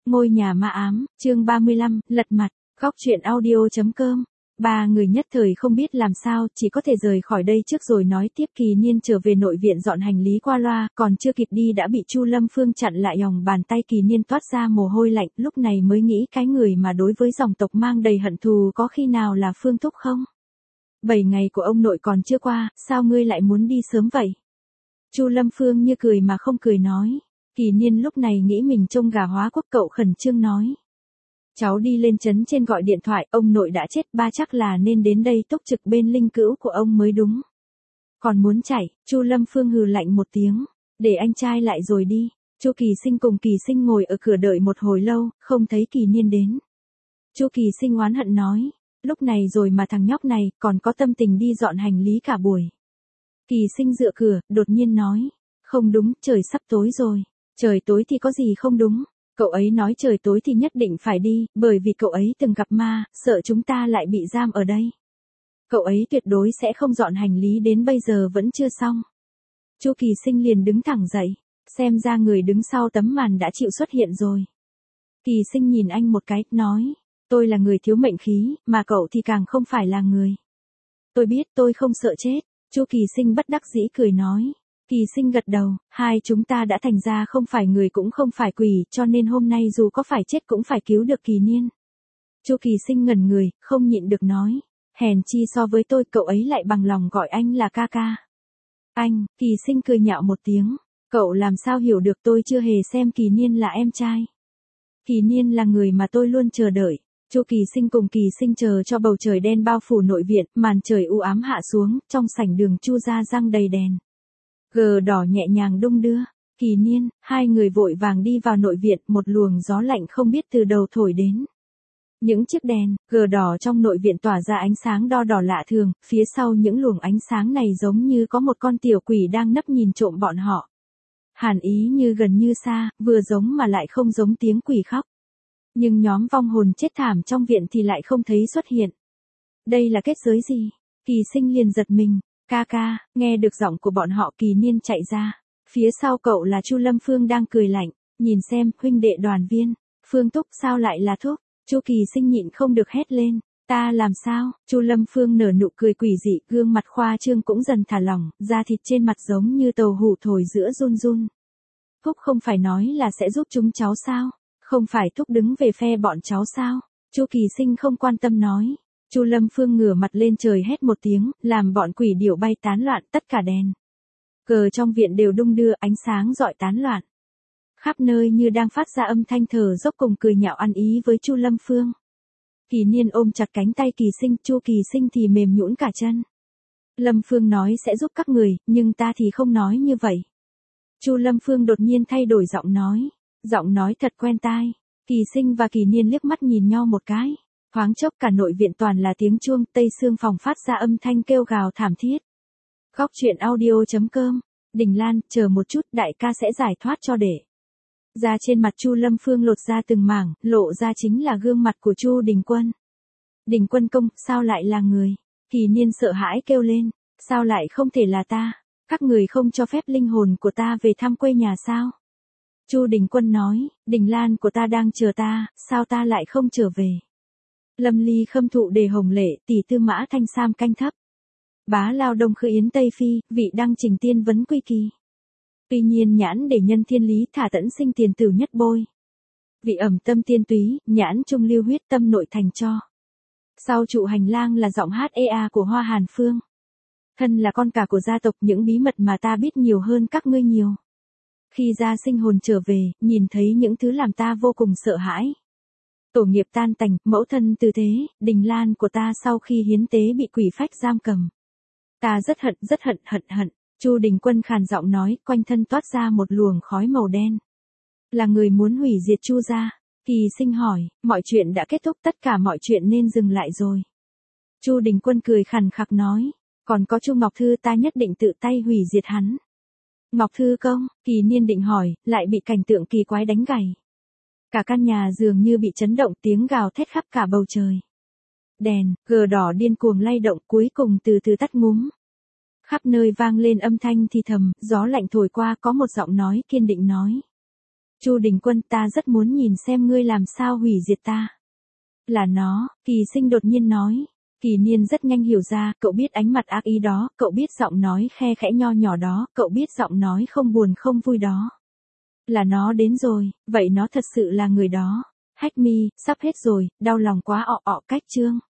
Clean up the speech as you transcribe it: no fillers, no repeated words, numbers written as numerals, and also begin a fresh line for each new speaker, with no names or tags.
Ngôi nhà ma ám, chương 35, lật mặt, góc truyện audio.com. Ba người nhất thời không biết làm sao, chỉ có thể rời khỏi đây trước rồi nói tiếp. Kỳ Niên trở về nội viện dọn hành lý qua loa, còn chưa kịp đi đã bị Chu Lâm Phương chặn lại. Lòng bàn tay Kỳ Niên toát ra mồ hôi lạnh, lúc này mới nghĩ cái người mà đối với dòng tộc mang đầy hận thù có khi nào là Phương Thúc không? 7 ngày của ông nội còn chưa qua, sao ngươi lại muốn đi sớm vậy? Chu Lâm Phương như cười mà không cười nói. Kỳ Niên lúc này nghĩ mình trông gà hóa quốc, cậu khẩn trương nói. Cháu đi lên trấn trên gọi điện thoại, ông nội đã chết, ba chắc là nên đến đây túc trực bên linh cữu của ông mới đúng. Còn muốn chạy, Chu Lâm Phương hừ lạnh một tiếng, để anh trai lại rồi đi. Chu Kỳ Sinh cùng Kỳ Sinh ngồi ở cửa đợi một hồi lâu, không thấy Kỳ Niên đến. Chu Kỳ Sinh oán hận nói, lúc này rồi mà thằng nhóc này còn có tâm tình đi dọn hành lý cả buổi. Kỳ Sinh dựa cửa, đột nhiên nói, không đúng, trời sắp tối rồi. Trời tối thì có gì không đúng, cậu ấy nói trời tối thì nhất định phải đi, bởi vì cậu ấy từng gặp ma, sợ chúng ta lại bị giam ở đây. Cậu ấy tuyệt đối sẽ không dọn hành lý, đến bây giờ vẫn chưa xong. Chu Kỳ Sinh liền đứng thẳng dậy, xem ra người đứng sau tấm màn đã chịu xuất hiện rồi. Kỳ Sinh nhìn anh một cái, nói, tôi là người thiếu mệnh khí, mà cậu thì càng không phải là người. Tôi biết, tôi không sợ chết. Chu Kỳ Sinh bất đắc dĩ cười nói. Kỳ Sinh gật đầu, hai chúng ta đã thành ra không phải người cũng không phải quỷ, cho nên hôm nay dù có phải chết cũng phải cứu được Kỳ Niên. Chu Kỳ Sinh ngẩn người, không nhịn được nói, hèn chi so với tôi cậu ấy lại bằng lòng gọi anh là ca ca. Anh, Kỳ Sinh cười nhạo một tiếng, cậu làm sao hiểu được tôi chưa hề xem Kỳ Niên là em trai. Kỳ Niên là người mà tôi luôn chờ đợi. Chu Kỳ Sinh cùng Kỳ Sinh chờ cho bầu trời đen bao phủ nội viện, màn trời u ám hạ xuống, trong sảnh đường Chu gia răng đầy đèn. Gờ đỏ nhẹ nhàng đung đưa. Kỳ Niên, hai người vội vàng đi vào nội viện, một luồng gió lạnh không biết từ đầu thổi đến. Những chiếc đèn, gờ đỏ trong nội viện tỏa ra ánh sáng đo đỏ lạ thường, phía sau những luồng ánh sáng này giống như có một con tiểu quỷ đang nấp nhìn trộm bọn họ. Hàn ý như gần như xa, vừa giống mà lại không giống tiếng quỷ khóc. Nhưng nhóm vong hồn chết thảm trong viện thì lại không thấy xuất hiện. Đây là kết giới gì? Kỳ Sinh liền giật mình. Ca ca, nghe được giọng của bọn họ. Kỳ Niên chạy ra. Phía sau cậu là Chu Lâm Phương đang cười lạnh, nhìn xem, huynh đệ Đoàn Viên, Phương Thúc sao lại là Thúc? Chu Kỳ Sinh nhịn không được hét lên, ta làm sao? Chu Lâm Phương nở nụ cười quỷ dị, gương mặt khoa trương cũng dần thả lỏng, da thịt trên mặt giống như tàu hủ thổi giữa run run. Thúc không phải nói là sẽ giúp chúng cháu sao? Không phải Thúc đứng về phe bọn cháu sao? Chu Kỳ Sinh không quan tâm nói. Chu Lâm Phương ngửa mặt lên trời hét một tiếng, làm bọn quỷ điểu bay tán loạn, tất cả đèn cờ trong viện đều đung đưa, ánh sáng rọi tán loạn. Khắp nơi như đang phát ra âm thanh thở dốc cùng cười nhạo ăn ý với Chu Lâm Phương. Kỳ Niên ôm chặt cánh tay Kỳ Sinh, Chu Kỳ Sinh thì mềm nhũn cả chân. Lâm Phương nói sẽ giúp các người, nhưng ta thì không nói như vậy. Chu Lâm Phương đột nhiên thay đổi giọng nói thật quen tai. Kỳ Sinh và Kỳ Niên liếc mắt nhìn nhau một cái. Thoáng chốc cả nội viện toàn là tiếng chuông, tây xương phòng phát ra âm thanh kêu gào thảm thiết. Góc truyện audio.com. Đình Lan, chờ một chút, đại ca sẽ giải thoát cho để. Da trên mặt Chu Lâm Phương lột ra từng mảng, lộ ra chính là gương mặt của Chu Đình Quân. Đình Quân công, sao lại là người? Kỳ Niên sợ hãi kêu lên, sao lại không thể là ta? Các người không cho phép linh hồn của ta về thăm quê nhà sao? Chu Đình Quân nói, Đình Lan của ta đang chờ ta, sao ta lại không trở về? Lâm ly khâm thụ đề hồng lệ, tỷ tư mã thanh sam canh thấp. Bá lao đông khư yến Tây Phi, vị đăng trình tiên vấn quy kỳ. Tuy nhiên nhãn để nhân thiên lý, thả tẫn sinh tiền tử nhất bôi. Vị ẩm tâm tiên túy, nhãn trung lưu huyết tâm nội thành cho. Sau trụ hành lang là giọng hát ea của Hoa Hàn Phương. Thân là con cả của gia tộc, những bí mật mà ta biết nhiều hơn các ngươi nhiều. Khi gia sinh hồn trở về, nhìn thấy những thứ làm ta vô cùng sợ hãi. Tổ nghiệp tan tành, mẫu thân tư thế, Đình Lan của ta sau khi hiến tế bị quỷ phách giam cầm. Ta rất hận. Chu Đình Quân khàn giọng nói, quanh thân toát ra một luồng khói màu đen. Là người muốn hủy diệt Chu gia. Kỳ Sinh hỏi, mọi chuyện đã kết thúc, tất cả mọi chuyện nên dừng lại rồi. Chu Đình Quân cười khàn khặc nói, còn có Chu Ngọc Thư, ta nhất định tự tay hủy diệt hắn. Ngọc Thư công? Kỳ Niên định hỏi, lại bị cảnh tượng kỳ quái đánh gãy. Cả căn nhà dường như bị chấn động, tiếng gào thét khắp cả bầu trời. Đèn, gờ đỏ điên cuồng lay động, cuối cùng từ từ tắt ngúm. Khắp nơi vang lên âm thanh thì thầm, gió lạnh thổi qua, có một giọng nói kiên định nói. Chu Đình Quân, ta rất muốn nhìn xem ngươi làm sao hủy diệt ta. Là nó, Kỳ Sinh đột nhiên nói. Kỳ Niên rất nhanh hiểu ra, cậu biết ánh mặt ác ý đó, cậu biết giọng nói khe khẽ nho nhỏ đó, cậu biết giọng nói không buồn không vui đó. Là nó đến rồi, vậy nó thật sự là người đó. Hách Mi, sắp hết rồi, đau lòng quá cách chương.